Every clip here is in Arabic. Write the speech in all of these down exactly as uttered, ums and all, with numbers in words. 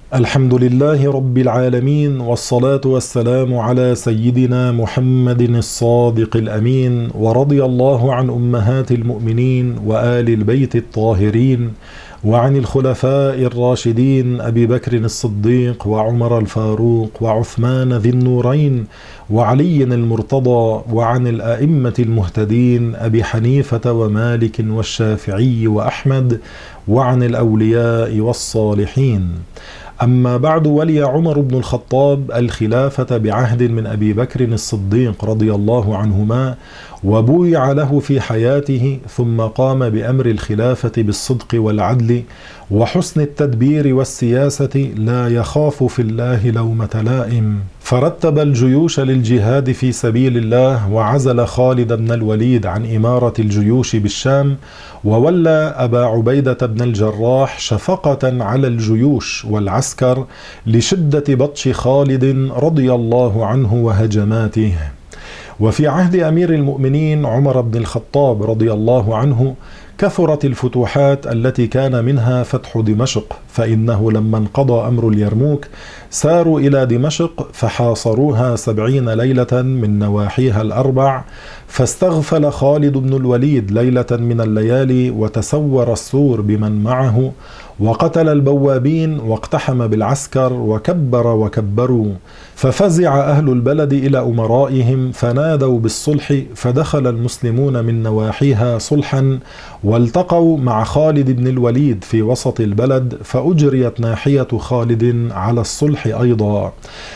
الحمد لله رب العالمين، والصلاة والسلام على سيدنا محمد الصادق الأمين، ورضي الله عن أمهات المؤمنين وآل البيت الطاهرين، وعن الخلفاء الراشدين أبي بكر الصديق وعمر الفاروق وعثمان ذي النورين وعلي المرتضى، وعن الأئمة المهتدين أبي حنيفة ومالك والشافعي وأحمد، وعن الأولياء والصالحين. أما بعد، ولي عمر بن الخطاب الخلافة بعهد من أبي بكر الصديق رضي الله عنهما، وبويع له في حياته، ثم قام بأمر الخلافة بالصدق والعدل وحسن التدبير والسياسة، لا يخاف في الله لومة لائم، فرتب الجيوش للجهاد في سبيل الله، وعزل خالد بن الوليد عن إمارة الجيوش بالشام، وولى أبا عبيدة بن الجراح شفقة على الجيوش والعسكر لشدة بطش خالد رضي الله عنه وهجماته. وفي عهد أمير المؤمنين عمر بن الخطاب رضي الله عنه كثرت الفتوحات التي كان منها فتح دمشق، فإنه لما انقضى أمر اليرموك ساروا إلى دمشق فحاصروها سبعين ليلة من نواحيها الأربع، فاستغفل خالد بن الوليد ليلة من الليالي وتسور السور بمن معه، وقتل البوابين واقتحم بالعسكر وكبر وكبروا، ففزع أهل البلد إلى أمرائهم فنادوا بالصلح، فدخل المسلمون من نواحيها صلحا، والتقوا مع خالد بن الوليد في وسط البلد، فأجريت ناحية خالد على الصلح أيضا،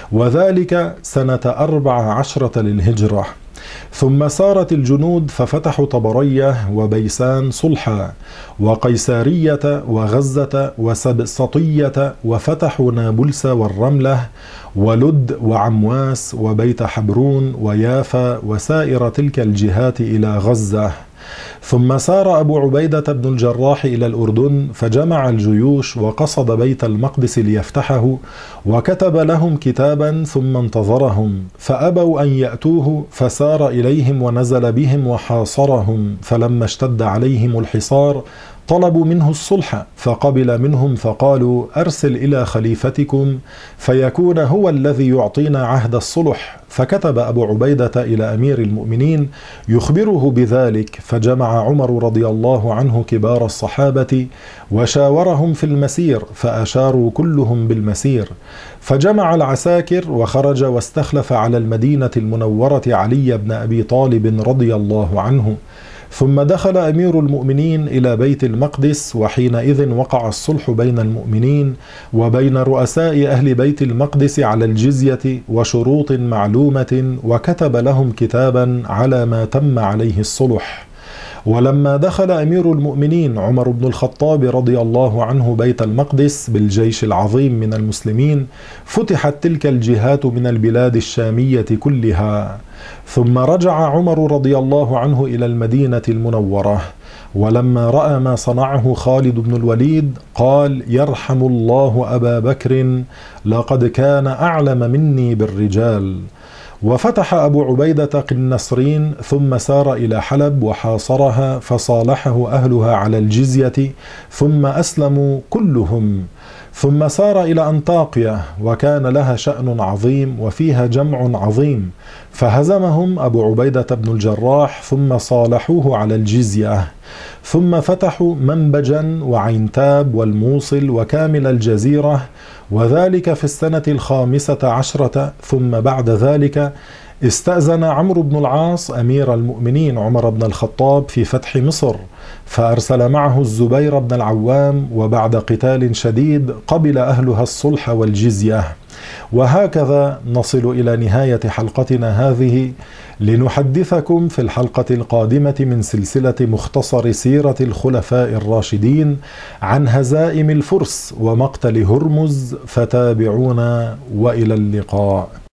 وذلك سنة أربع عشرة للهجرة. ثم سارت الجنود ففتحوا طبرية وبيسان صلحا، وقيسارية وغزة وسبسطية، وفتحوا نابلس والرملة ولد وعمواس وبيت حبرون ويافا وسائر تلك الجهات إلى غزة. ثم سار أبو عبيدة بن الجراح إلى الأردن فجمع الجيوش وقصد بيت المقدس ليفتحه، وكتب لهم كتابا ثم انتظرهم فأبوا أن يأتوه، فسار إليهم ونزل بهم وحاصرهم، فلما اشتد عليهم الحصار طلبوا منه الصلح، فقبل منهم فقالوا: أرسل إلى خليفتكم فيكون هو الذي يعطينا عهد الصلح. فكتب أبو عبيدة إلى أمير المؤمنين يخبره بذلك، فجمع عمر رضي الله عنه كبار الصحابة وشاورهم في المسير، فأشاروا كلهم بالمسير، فجمع العساكر وخرج واستخلف على المدينة المنورة علي بن أبي طالب رضي الله عنه. ثم دخل أمير المؤمنين إلى بيت المقدس، وحينئذ وقع الصلح بين المؤمنين وبين رؤساء أهل بيت المقدس على الجزية وشروط معلومة، وكتب لهم كتابا على ما تم عليه الصلح. ولما دخل أمير المؤمنين عمر بن الخطاب رضي الله عنه بيت المقدس بالجيش العظيم من المسلمين، فتحت تلك الجهات من البلاد الشامية كلها. ثم رجع عمر رضي الله عنه إلى المدينة المنورة، ولما رأى ما صنعه خالد بن الوليد قال: يرحم الله أبا بكر، لقد كان أعلم مني بالرجال. وفتح أبو عبيدة قنصرين، ثم سار إلى حلب وحاصرها، فصالحه أهلها على الجزية، ثم أسلموا كلهم. ثم سار إلى أنطاكيا، وكان لها شأن عظيم وفيها جمع عظيم، فهزمهم أبو عبيدة بن الجراح، ثم صالحوه على الجزية. ثم فتحوا منبجا وعينتاب والموصل وكامل الجزيرة، وذلك في السنة الخامسة عشرة. ثم بعد ذلك استأذن عمرو بن العاص أمير المؤمنين عمر بن الخطاب في فتح مصر، فأرسل معه الزبير بن العوام، وبعد قتال شديد قبل أهلها الصلح والجزية. وهكذا نصل إلى نهاية حلقتنا هذه، لنحدثكم في الحلقة القادمة من سلسلة مختصر سيرة الخلفاء الراشدين عن هزائم الفرس ومقتل هرمز، فتابعونا وإلى اللقاء.